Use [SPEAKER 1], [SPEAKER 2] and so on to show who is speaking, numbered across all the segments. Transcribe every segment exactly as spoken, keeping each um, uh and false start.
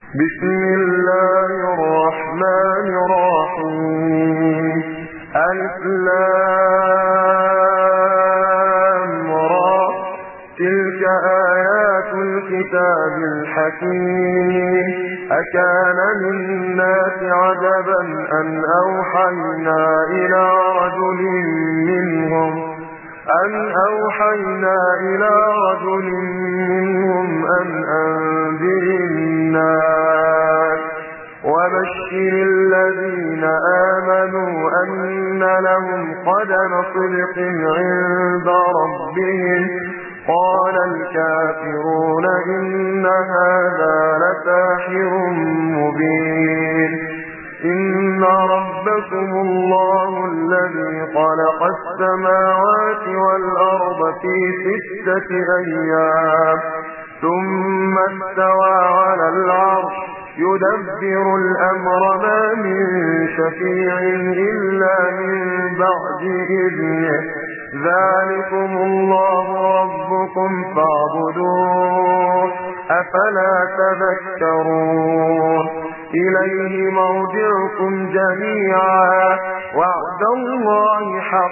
[SPEAKER 1] بسم الله الرحمن الرحيم. ألف لام را. تلك آيات الكتاب الحكيم. أكان للناس عجبا أن أوحينا إلى رجل منهم أن أوحينا إلى رجل منهم أن أنذر الناس وبشر الذين آمنوا أن لهم قدم صدق عند ربهم. قال الكافرون إن هذا لساحر مبين. إن ربكم الله الذي خلق السماوات والأرض في ستة أيام ثم استوى على العرش يدبر الأمر ما من شفيع إلا من بعد إذنه. ذلكم الله ربكم فاعبدوه أفلا تذكرون. إليه مرجعكم جميعا وعد الله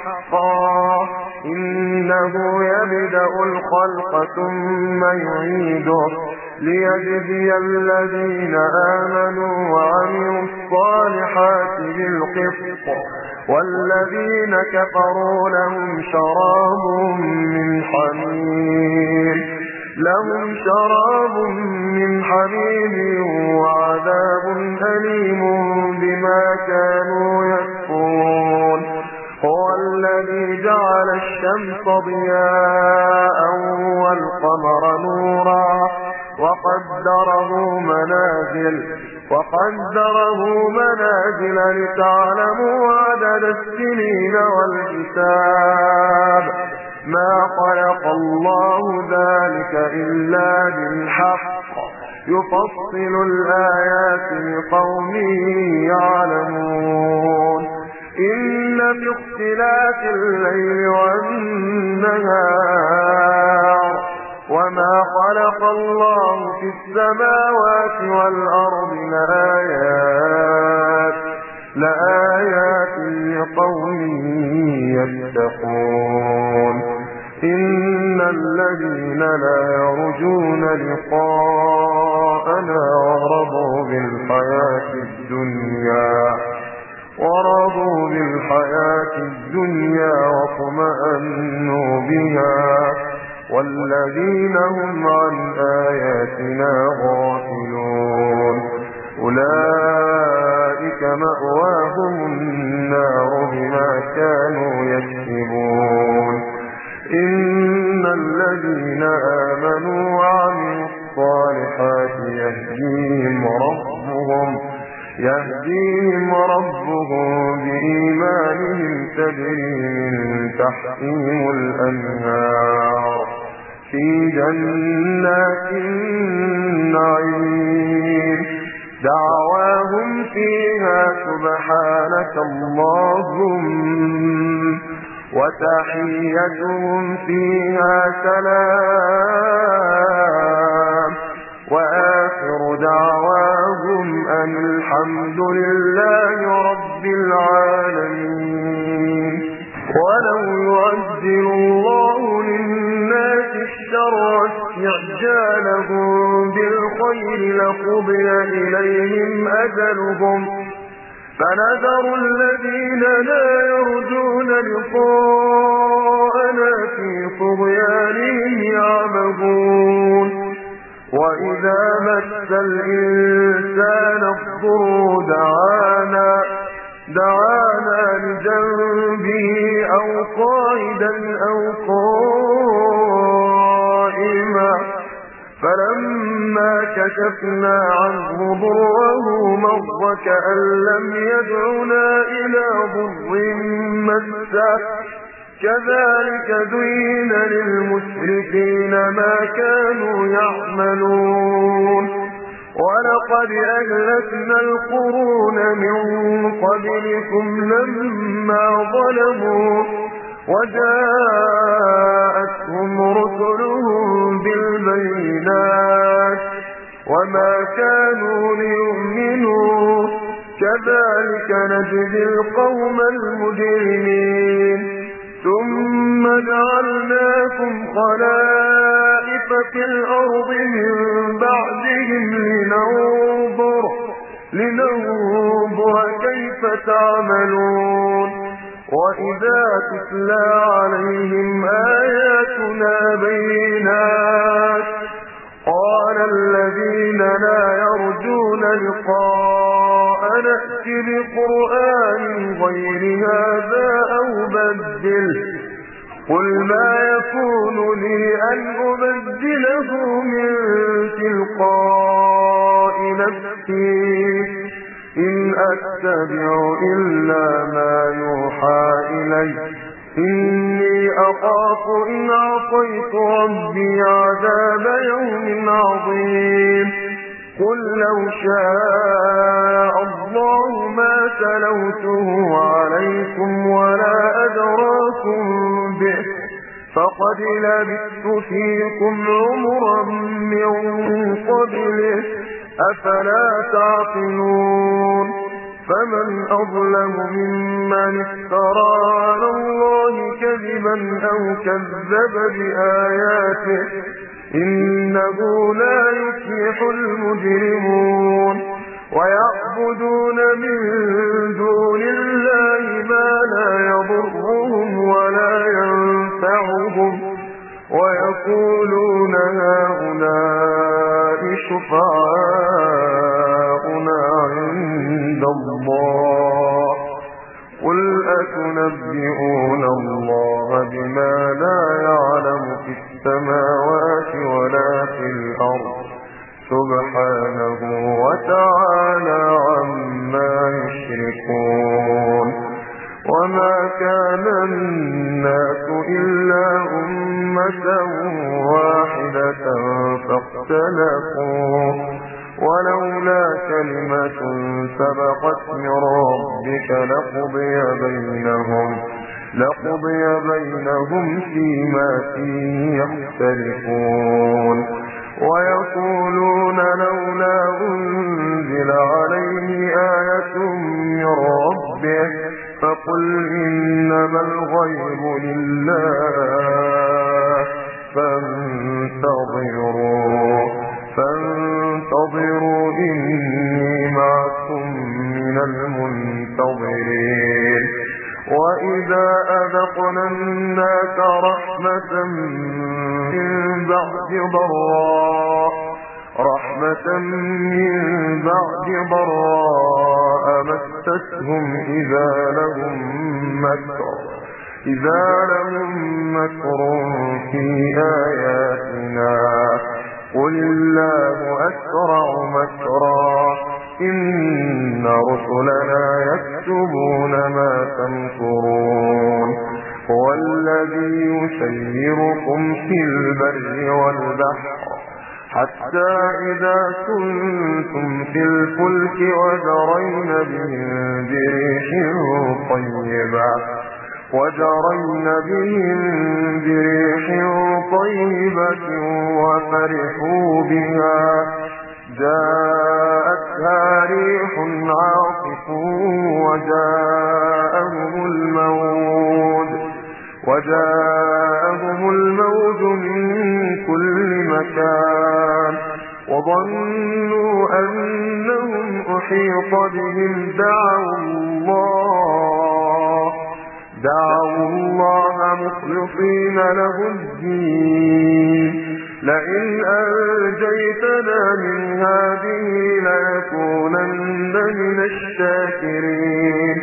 [SPEAKER 1] حقا إنه يبدأ الخلق ثم يعيده ليجزي الذين آمنوا وعملوا الصالحات بالقسط والذين كفروا لهم شراب من حميم لهم شراب من حميم وعذاب أليم بما كانوا يكفرون. هو الذي جعل الشمس ضياء والقمر نورا وقدره منازل وقدره منازل لتعلموا عدد السنين والحساب. ما خلق الله ذلك إلا بالحق يفصل الآيات لقوم يعلمون. إن في اختلاف الليل والنهار وما خلق الله في السماوات والأرض لآيات لآيات لقوم يتقون. إن الذين لا يرجون لقاءنا ورضوا بالحياة الدنيا ورضوا بالحياة الدنيا واطمأنوا بها والذين هم عن آياتنا غافلون أولئك مأواهم النار بما كانوا يكسبون. إن الذين آمنوا وعملوا الصالحات يهديهم ربهم يهديهم ربهم بإيمانهم تجري من تحتهم الأنهار في جنات النعيم. دعواهم فيها سبحانك اللهم وتحيتهم فيها سلام وآخر دعواهم أن الحمد لله رب العالمين. ولو يعجل الله للناس الشر استعجالهم بالخير لقضي إليهم أجلهم فنذر الذين لا يرجون لقاءنا في طغيانهم يعمهون. وإذا مس الإنسان الضر دعانا دعانا لجنبه أو قائدا أو قائما فلما كشفنا عنه ضره مر كأن لم يدعنا إلى ضر مسه. كذلك زين للمسرفين ما كانوا يعملون. ولقد أهلكنا القرون من قبلكم لما ظلموا وجاءتهم رسلهم بالبينات وما كانوا ليؤمنوا كذلك نجزي القوم المجرمين ثم جعلناكم خلائف في الأرض من بعدهم لننظر لننظر كيف تعملون وإذا تتلى عليهم آياتنا بينات قال الذين لا يرجون لقاء نأت بقرآن غير هذا أو بدل قل ما يكون لي أن أبدله من تلقاء نفسي إن أتبع إلا ما يوحى إلي إني أخاف إن عصيت ربي عذاب يوم عظيم قل لو شاء الله ما تلوته عليكم ولا أدراكم به فقد لبثت فيكم عمرا من قبله أفلا تعقلون فمن أظلم ممن افترى على الله كذبا أو كذب بآياته إنه لا يفلح المجرمون ويعبدون من دون الله ما لا يضرهم ولا ينفعهم ويقولون هؤلاء شفعاؤنا عند الله قل أتنبئون الله بما لا يعلم في السماوات ولا في الأرض سبحانه وتعالى عما يشركون وما كان الناس إلا أمة واحدة فاختلفوا ولولا كلمة سبقت من ربك لقضي بينهم لقضي بينهم فيما فيه يختلفون ويقولون لولا أنزل عليه آية من ربه فقل إنما الغيب لله فانتظروا فانتظروا إني معكم من المنتظرين وإذا أذقنا الناس رحمة من بعد ضراء رحمة من بعد ضراء مستهم إذا لهم مكر إذا لهم مكر في آياتنا قل الله أسرع مكرا إن رسلنا يكتبون ما تمكرون هو الذي يسيركم في البر والبحر حتى إذا كنتم في الفلك وجرين بهم بريح طيبة وجرين بهم بريح طيبة وفرحوا بها جاءتها ريح عاصف وجاءهم الموج وجاءهم الموج من كل مكان وظنوا أنهم أحيط بهم دعوا الله دعوا الله مخلصين له الدين لئن أنجيتنا من هذه لنكونن من الشاكرين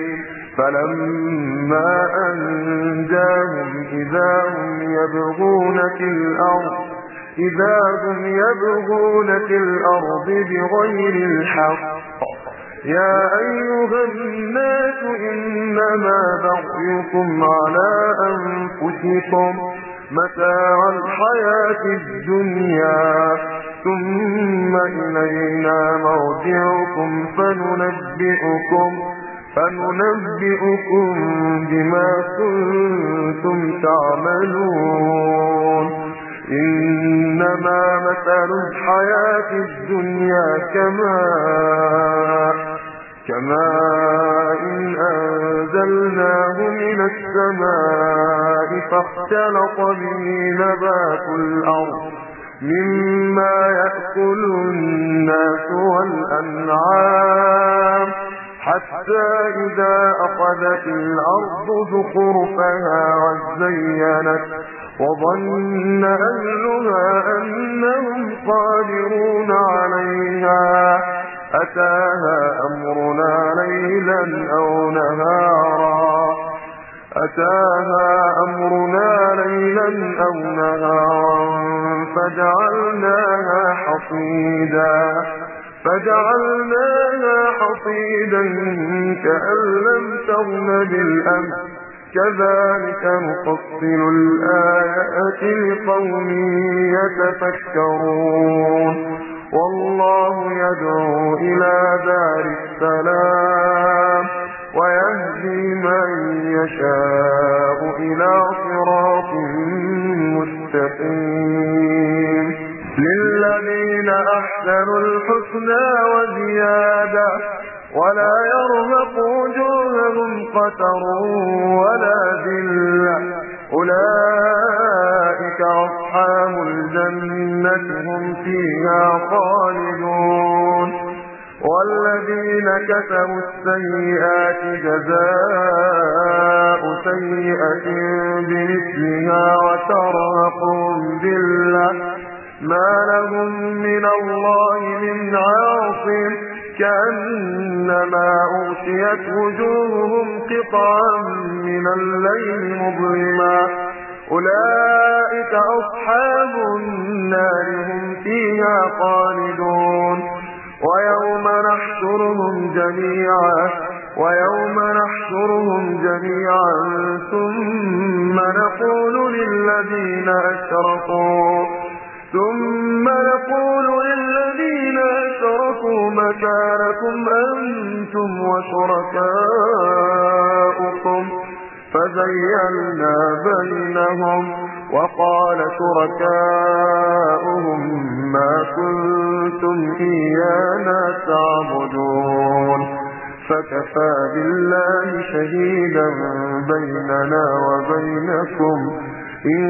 [SPEAKER 1] فلما أنجاهم إذا هم يبغون في الأرض إذا هم يبغون في الأرض بغير الحق يا أيها الناس إنما بغيكم على أنفسكم متاع الحياة الدنيا ثم إلينا مرجعكم فننبئكم فننبئكم بما كنتم تعملون إنما مثل الحياة الدنيا كماء كماء أنزلناه من السماء فاختلط به نبات الأرض مما يأكل الناس والأنعام حتى إذا أخذت الأرض زخرفها وزينت وظن أهلها أنهم قادرون عليها أتاها أمرنا ليلا أو نهارا أتاها أمرنا ليلا أو نهارا فجعلناها حصيدا فجعلناها حصيدا كأن لم تغن بالأمس كذلك نفصل الآيات لقوم يتفكرون والله يدعو إلى دار السلام ويهدي من يشاء إلى صراط مستقيم للذين أحسنوا الحسنى وزيادة ولا يرهق وجوههم قتر ولا ذلة أولئك أصحاب الجنة هم فيها خالدون والذين كسبوا السيئات جزاء سيئة بمثلها وترهقهم ذلة ما لهم من الله من عاصم كأنما أغشيت وجوههم قطعا من الليل مظلما أولئك أصحاب النار هم فيها خالدون ويوم نحشرهم جميعا ويوم نحشرهم جميعا ثم نقول للذين أشركوا ثم نقول للذين أشركوا مكانكم أنتم وشركاؤكم فزيّلنا بينهم وقال شركاؤهم ما كنتم إيانا تعبدون فكفى بالله شهيدا بيننا وبينكم إن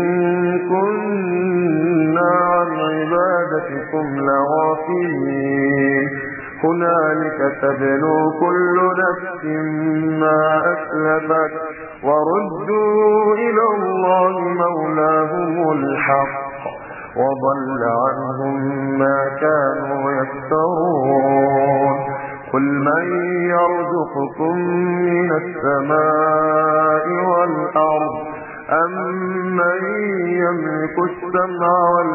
[SPEAKER 1] كنا عن عبادتكم لغافلين هنالك تبلو كل نفس ما أسلفت وردوا إلى الله مولاهم الحق وضل عنهم ما كانوا يفترون قل من يرزقكم من السماء والأرض أمن يملك السمع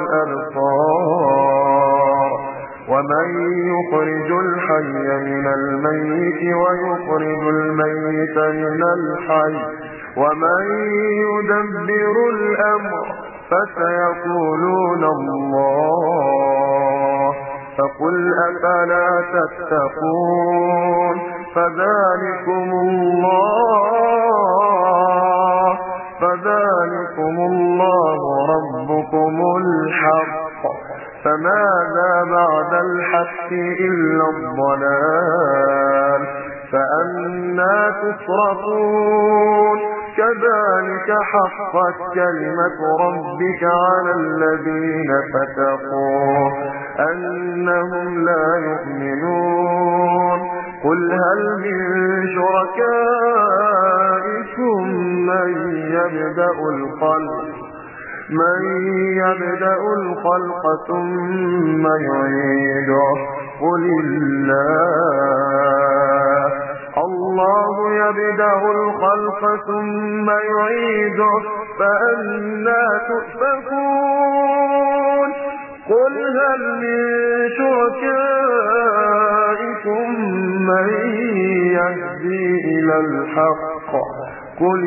[SPEAKER 1] والأبصار ومن يخرج الحي من الميت ويخرج الميت من الحي ومن يدبر الأمر فسيقولون الله فقل أفلا تتقون فذلكم الله فذلكم الله ربكم الحق فماذا بعد الحق إلا الضلال فأنا تصرفون كذلك حقت كلمة ربك على الذين فسقوا أنهم لا يؤمنون قل هل من شركائكم من يبدأ الخلق من يبدأ الخلق ثم يعيده قل الله الله يبدأ الخلق ثم يعيده فأنا تؤفكون قل هل من شركائكم من يهدي إلى الحق قل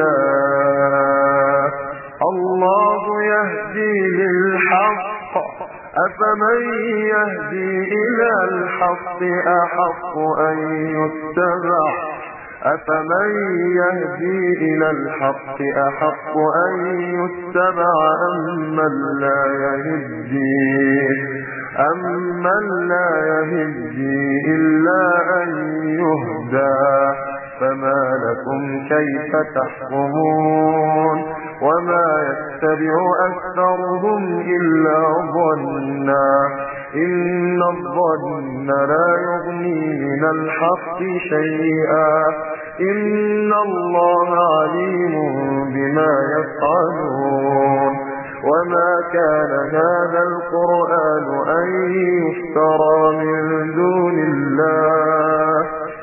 [SPEAKER 1] الله الله يهدي للحق أفمن يهدي إلى الحق أحق أن يتبع أفمن يهدي إلى الحق أحق أن يتبع أمن لا يهدي أمن لا يهدي إلا أن يهدى فما لكم كيف تحكمون وما يتبع أكثرهم إلا ظنا إن الظن لا يغني من الحق شيئا إن الله عليم بما يفعلون وما كان هذا القرآن أن يفترى من دون الله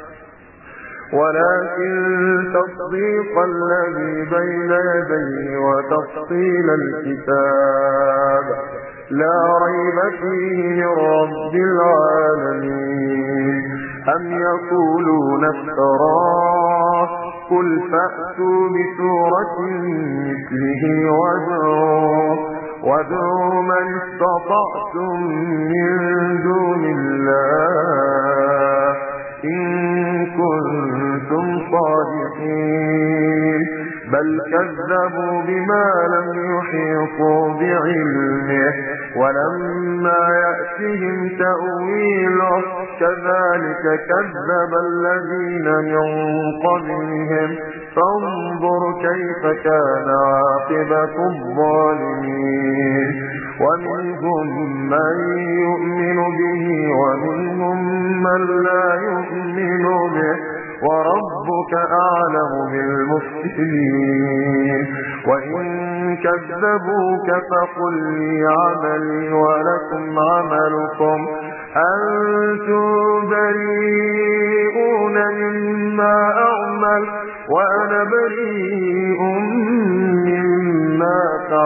[SPEAKER 1] ولكن تصديق الذي بين يديه وتفصيل الكتاب لا ريب فيه من رب العالمين أم يقولون افتراه قل فأتوا بسورة مثله وادعوا وادعوا من استطعتم من دون الله إن كنتم صادقين بل كذبوا بما لم يحيطوا بعلمه ولما يأتهم تأويله كذلك كذب الذين من قبلهم فانظر كيف كان عاقبة الظالمين ومنهم من يؤمن به ومنهم من لا يؤمن به وربك أعلم بالمفسدين وإن كذبوك فقل لي عملي ولكم عملكم أنتم بريئون مما أعمل وأنا بريء مما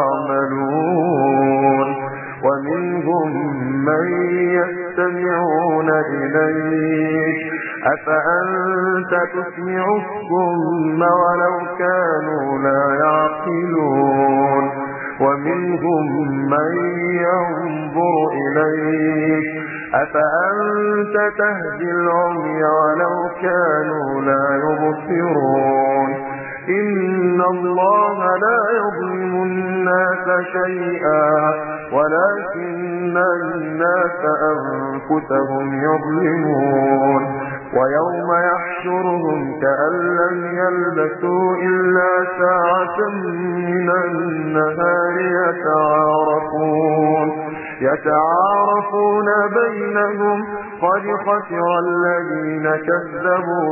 [SPEAKER 1] تعملون ومنهم من يستمعون إليك أفأنت تسمع الصم ولو كانوا لا يعقلون ومنهم من ينظر إليك أفأنت تهدي العمي ولو كانوا لا يبصرون إن الله لا يظلم الناس شيئا ولكن الناس أنفسهم يظلمون ويوم يحشرهم كأن لم يلبثوا إلا ساعة من النهار يتعارفون يتعارفون بينهم قد خسر الذين كذبوا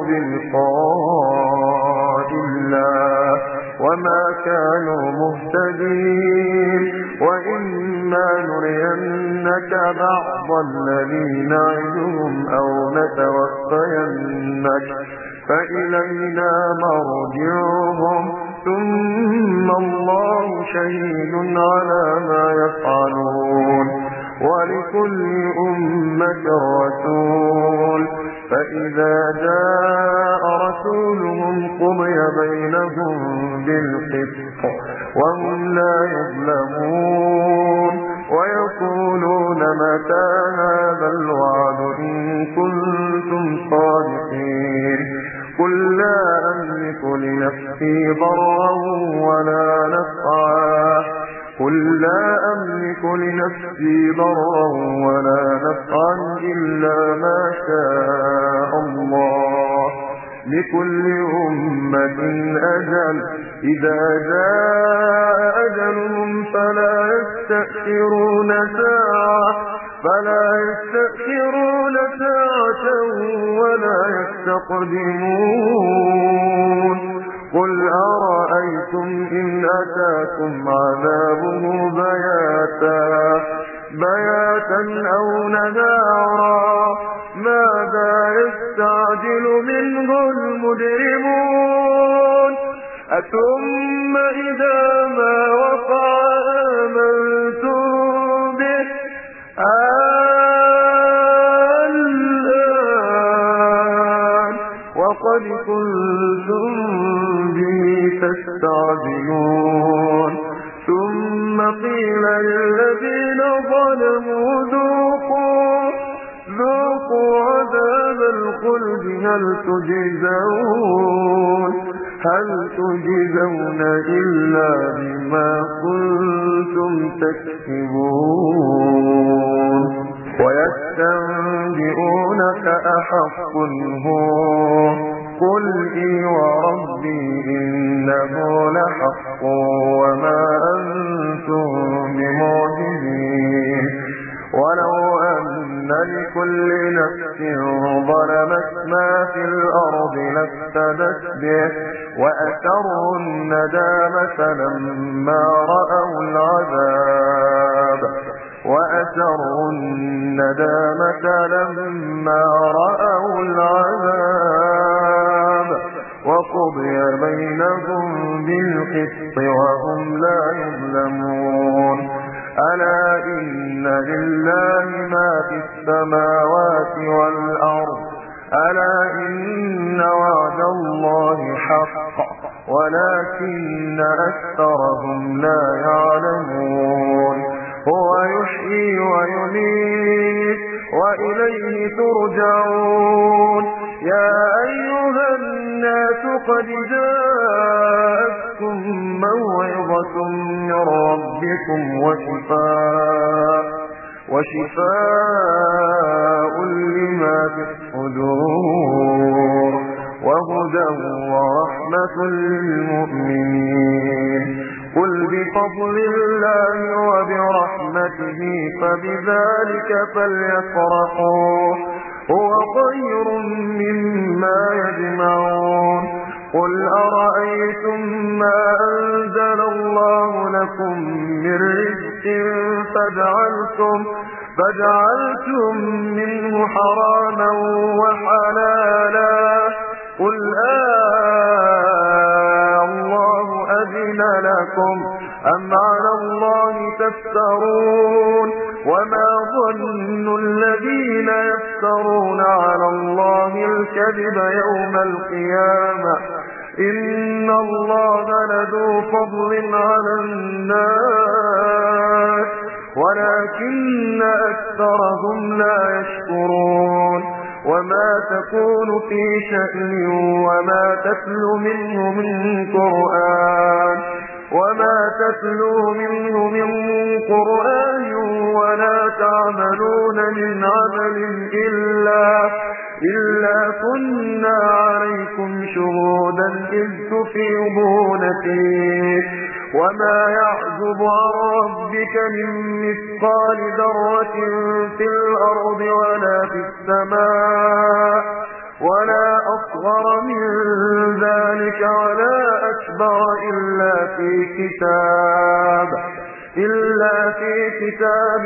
[SPEAKER 1] بلقاء الله وما كانوا مهتدين وإما نرينك بعض الذين نعدهم أو نتوفينك فإلينا مرجعهم ثم الله شهيد على ما يفعلون ولكل أمة رسول فإذا جاء رسولهم قضي بينهم بالقسط وهم لا يظلمون ويقولون متى هذا الوعد إن كنتم صادقين قل لا أملك لنفسي ضرا ولا نفعا قل لا أملك لنفسي ضرا ولا نفعا إلا ما شاء الله لكل أمة أجل إذا جاء أجلهم فلا يستأخرون ساعة فلا يستأخرون ساعة ولا يستقدمون قل أرأيتم إن أتاكم عذابه بياتا بياتا أو نهارا ماذا يستعجل منه المجرمون أثم إذا ما وقع آمنتم به الآن وقد كنتم به تستعجلون ثم قيل للذين ظلموا ذوقوا ذوقوا عذاب الخلد هل تجزون هل تجزون إلا بما كنتم تكسبون ويستنبئونك أحق هو قل إي وربي إنه لحق وما أنتم بمعجزين ولو أن لكل نفس ظلمت ما في الأرض لافتدت به وأسروا الندامة لما رأوا العذاب وأسروا الندامة لما رأوا العذاب وقضي بينهم بالقسط وهم لا يظلمون ألا إن لله ما في السماوات والأرض ألا إن وعد الله حق ولكن أكثرهم لا يعلمون هو يحيي ويميت وإليه ترجعون يا أيها الناس قد جاءتكم موعظة من ربكم وشفاء وشفاء لما في الصدور وهدى ورحمة للمؤمنين قل بفضل الله وبرحمته فبذلك فليفرحوا هو خير مما يجمعون قل أرأيتم ما أنزل الله لكم من رزق فجعلتم, فجعلتم منه حراما وحلالا قل آه الله أذن لكم أم على الله تفترون وما ظن الذين يفترون على الله الكذب يوم القيامة إن الله لذو فضل على الناس ولكن أكثرهم لا يشكرون وما تكون في شأن وما تتلو منه من قرآن وما تتلو منه من قرآن ولا تعملون من عمل إلا إلا كنا عليكم شهودا إذ تفيضون فيه وما يعزب عن ربك من مثقال ذرة في الأرض ولا في السماء ولا أصغر من ذلك ولا أكبر إلا في كتاب إلا في كتاب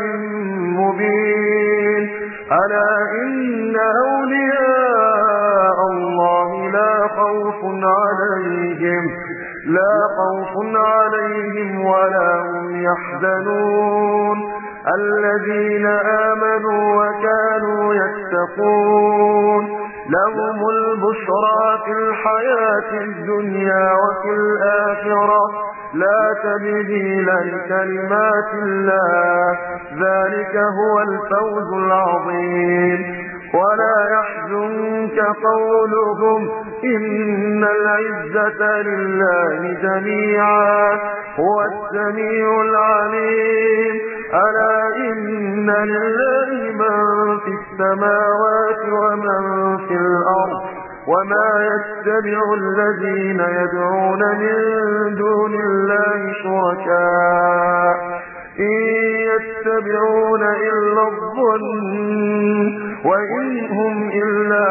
[SPEAKER 1] مبين ألا إن أولياء الله لا خوف عليهم لا خوف عليهم ولا هم يحزنون الذين آمنوا وكانوا يتقون لهم البشرى في الحياة الدنيا وفي الآخرة لا تبديل لكلمات الله ذلك هو الفوز العظيم ولا يحزنك قولهم إن العزة لله جميعا هو السميع العليم ألا إن لله من في السماوات ومن في الأرض وما يتبع الذين يدعون من دون الله شركاء إن يتبعون إلا الظن وإن هم إلا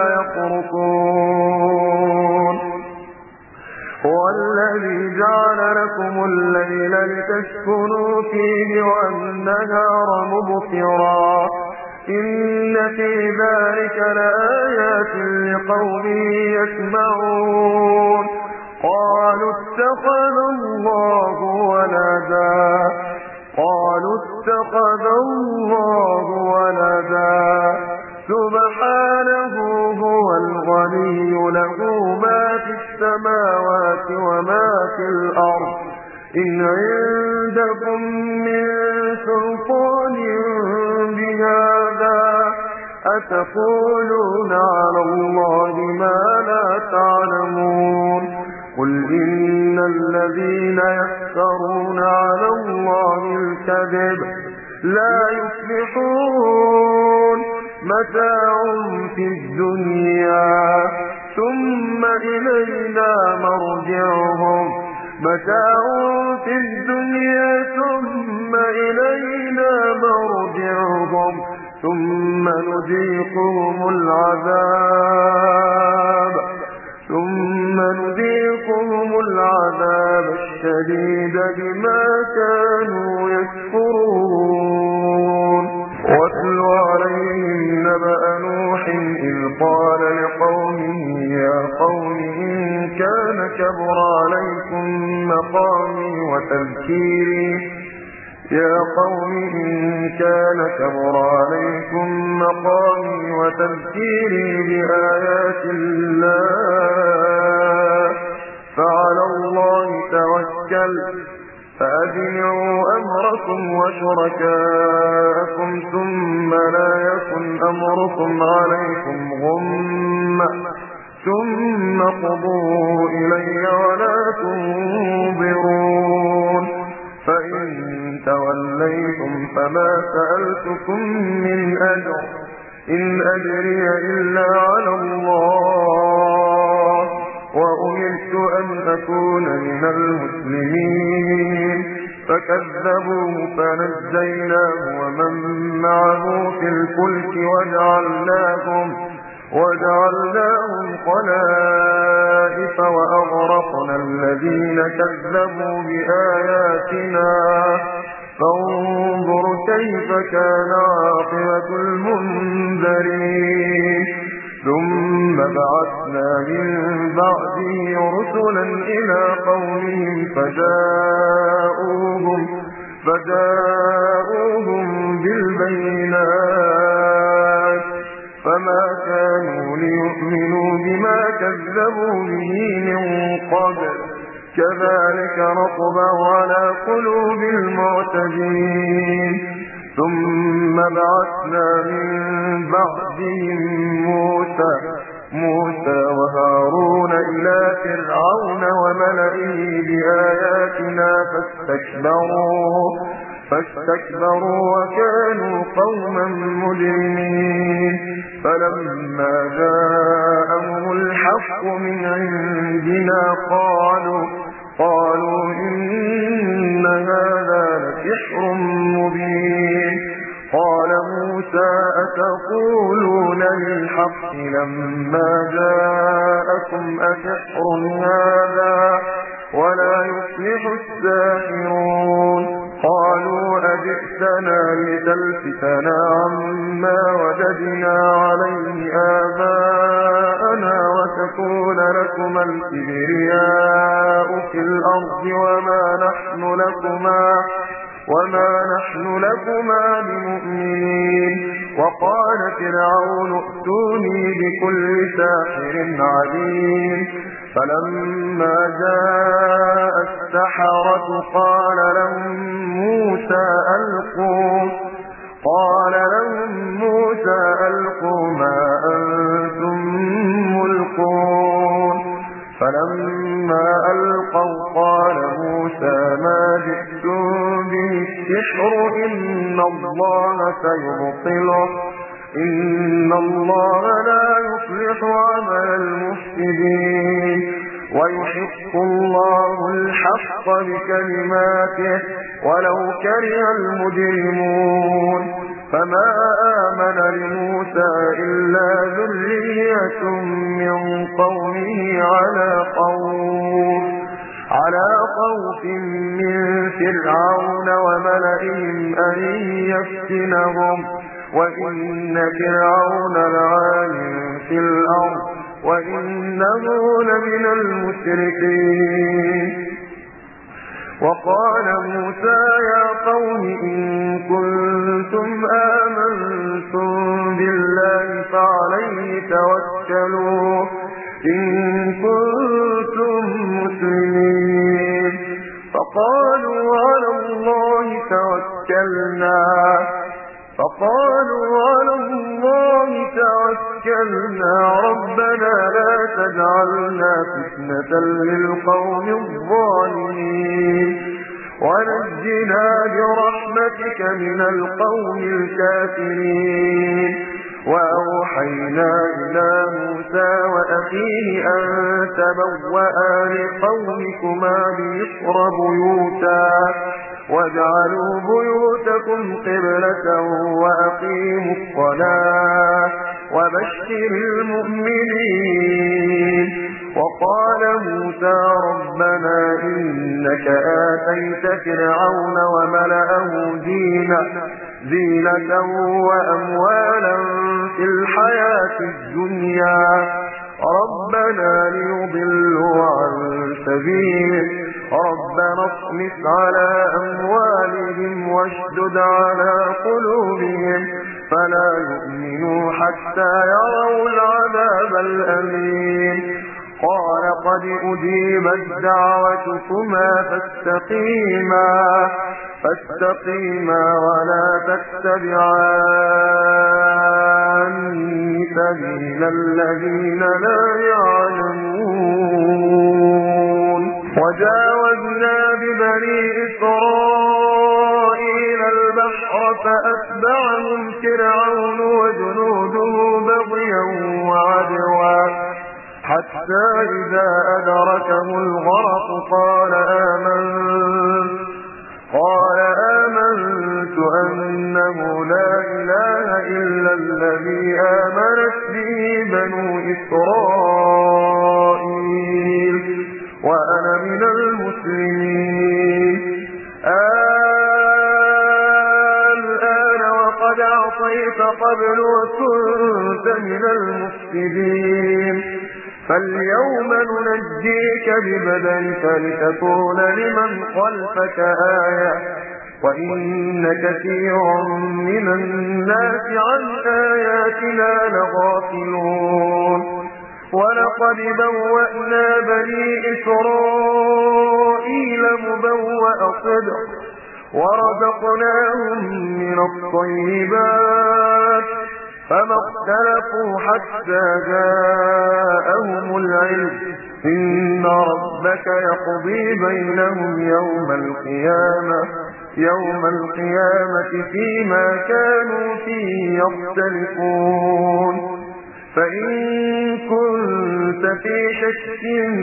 [SPEAKER 1] يخرصون هو الذي جعل لكم الليل لتسكنوا فيه والنهار مبصرا إن في ذلك لآيات لقوم يسمعون قالوا اتخذ الله ولدا قالوا اتخذ الله ولدا سبحانه هو الغني له ما في السماوات وما في الأرض إن عندكم من سلطان بهذا أتقولون على من الذين يفترون على الله الكذب لا يفلحون متاع في الدنيا ثم إلينا مرجعهم متاع في الدنيا ثم إلينا مرجعهم ثم نذيقهم العذاب ثم نذيقهم العذاب الشديد بما كانوا يكفرون واتل عليهم نبأ نوح إذ قال لقومه يا قوم إن كان كبر عليكم مقامي وتذكيري يا قوم إن كان كبر عليكم مقامي وتذكيري بآيات الله فعلى الله توكل فأجمعوا أمركم وشركاءكم ثم لا يكن أمركم عليكم غمة ثم قضوا إلي ولا تنظرون فإن توليتم فما سألتكم من أجر إن أجري إلا على الله وأمرت أن أكون من المسلمين فكذبوه فنجيناه ومن معه في الفلك وجعلناهم وجعلناهم خلائف وأغرقنا الذين كذبوا بآياتنا فانظر كيف كان عاقبة المنذرين ثم بعثنا من بعده رسلا إلى قومهم فجاءوهم فجاءوهم بالبينات فما كانوا ليؤمنوا بما كذبوا به من قبل كذلك نطبع على قلوب المعتدين ثم بعثنا من بعدهم موسى موسى وهارون إلى فرعون وملئه بآياتنا فاستكبروا فاستكبروا وكانوا قوما مجرمين فلما جاءهم الحق من عندنا قالوا قالوا إن هذا لسحر مبين قال موسى أتقولون للحق لما جاءكم أسحر هذا ولا يفلح الساحرون قالوا أجئتنا لتلفتنا عما وجدنا عليه آباءنا وتكون لكما الكبرياء في الأرض وما نحن لكما وما نحن لكما بمؤمنين وقال فرعون ائتوني بكل ساحر عليم فلما جاء السحرة قال لهم موسى ألقوا قال لهم موسى ألقوا ما أنتم ملقون فلما ألقوا قال موسى ما جئتم به السحر إن الله سيبطله إن الله لا يصلح عمل المفسدين ويحق الله الحق بكلماته ولو كره المجرمون فما آمن لموسى إلا ذرية من قومه على خوف على خوف من فرعون وملئهم أن يفتنهم وإن فرعون لعال في الأرض وإنه لمن المسرفين وقال موسى يا قوم إن كنتم آمنتم بالله فعليه توكلوا إن كنتم مسلمين فقالوا على الله توكلنا فقالوا على الله توكلنا ربنا لا تجعلنا فتنة للقوم الظالمين ونجنا برحمتك من القوم الكافرين. وأوحينا إلى موسى وأخيه أن تبوأ لقومكما بمصر بيوتا واجعلوا بيوتكم قبلة وأقيموا الصلاة وبشر المؤمنين. وقال موسى ربنا إنك آتيت فرعون وملأه زينة زينة وأموالا في الحياة الدنيا ربنا ليضلوا عن سبيلك ربنا اطمس على أموالهم واشدد على قلوبهم فلا يؤمنوا حتى يروا العذاب الأليم. قال قد أجيبت دعوتكما فاستقيما فاستقيما ولا تتبعان سبيل الذين لا يعلمون. وجاوزنا ببني إسرائيل البحر فأتبعهم فرعون وجنوده بغيا وعدوا حتى إذا أدركه الغرق قال آمنت قال آمنت أنه لا إله إلا الذي آمنت به بنو إسرائيل وأنا من المسلمين. الآن وقد عصيت قبل وكنت من المفسدين فاليوم ننجيك ببدنك لتكون لمن خلفك آية وإن كثيرا من الناس عن آياتنا لغافلون. ولقد بوأنا بني إسرائيل مبوأ صدق ورزقناهم من الطيبات فما اختلفوا حتى جاءهم العلم إن ربك يقضي بينهم يوم القيامة يوم القيامة فيما كانوا فيه يختلفون. فإن كنت في شك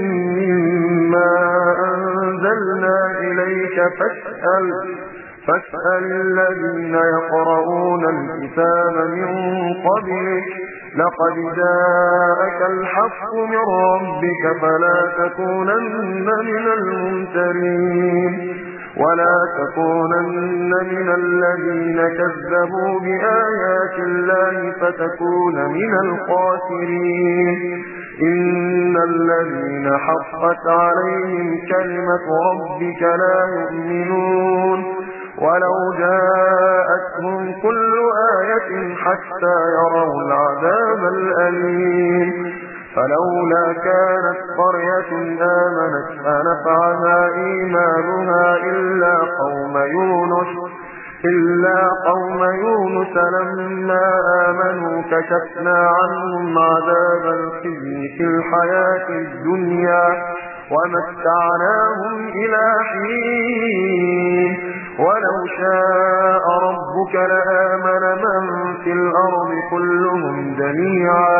[SPEAKER 1] مما أنزلنا إليك فاسأل فاسأل الذين يقرؤون الكتاب من قبلك لقد جاءك الحق من ربك فلا تكونن من الممترين ولا تكونن من الذين كذبوا بآيات الله فتكون من الخاسرين. إن الذين حقت عليهم كلمة ربك لا يؤمنون ولو جاءتهم كل آية حتى يروا العذاب الأليم. فلولا كانت قرية آمنت فنفعها إيمانها إلا قوم يونس إلا قوم يونس لما آمنوا كشفنا عنهم عذاب الخزي في الحياة الدنيا ومتعناهم إلى حين. ولو شاء ربك لآمن من في الأرض كلهم جميعا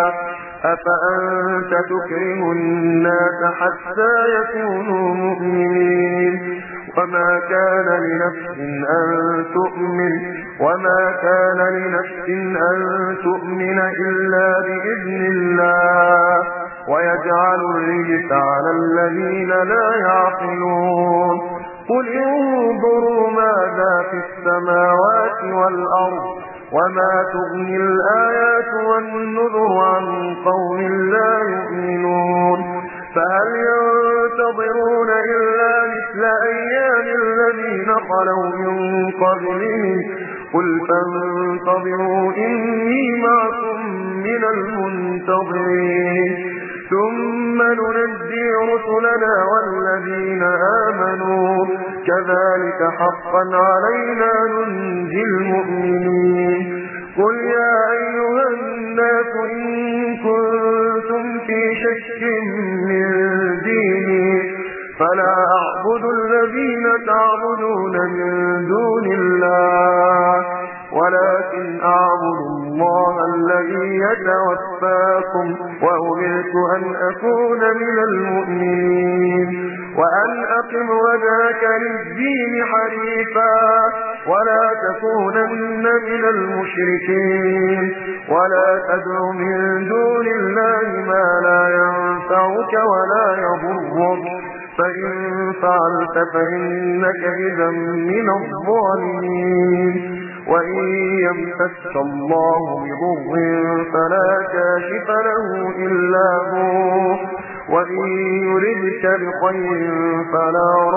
[SPEAKER 1] أفأنت تكره الناس حتى يكونوا مؤمنين. وما كان لنفس أن تؤمن وما كان لنفس أن تؤمن إلا بإذن الله ويجعل الرجس على الذين لا يعقلون. قل انظروا ماذا في السماوات والأرض وما تغني الآيات والنذر عن قوم لا يؤمنون. فهل ينتظرون إلا مثل أيام الذين خلوا من قبلهم قل فانتظروا إني معكم من المنتظرين. ثم ننجي رسلنا والذين آمنوا كذلك حقا علينا ننجي المؤمنين قل يا أيها الناس إن كنتم في شك من ديني فلا أعبد الذين تعبدون من دون الله ولكن أعبد الله الذي يتوفاكم وأمرت أن أكون من المؤمنين وأن أقم وجهك للدين حنيفا ولا تكونن من المشركين ولا تدع من دون الله ما لا ينفعك ولا يضرك فإن فعلت فإنك إذا من الظالمين وإن يمسك الله بضر فلا كاشف له إلا هو وإن يردك بخير فلا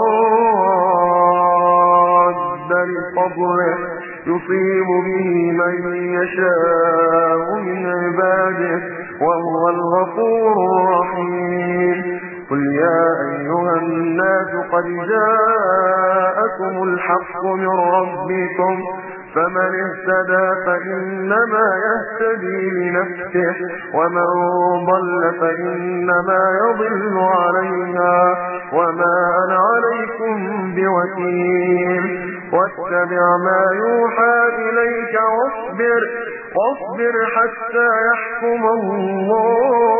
[SPEAKER 1] راد لفضله يصيب به من يشاء من عباده وهو الغفور الرحيم قل يا أيها الناس قد جاءكم الحق من ربكم فمن اهتدى فإنما يهتدي لنفسه ومن ضل فإنما يضل عليها وما أنا عليكم بوكيل واتبع ما يوحى إليك واصبر واصبر حتى يحكم الله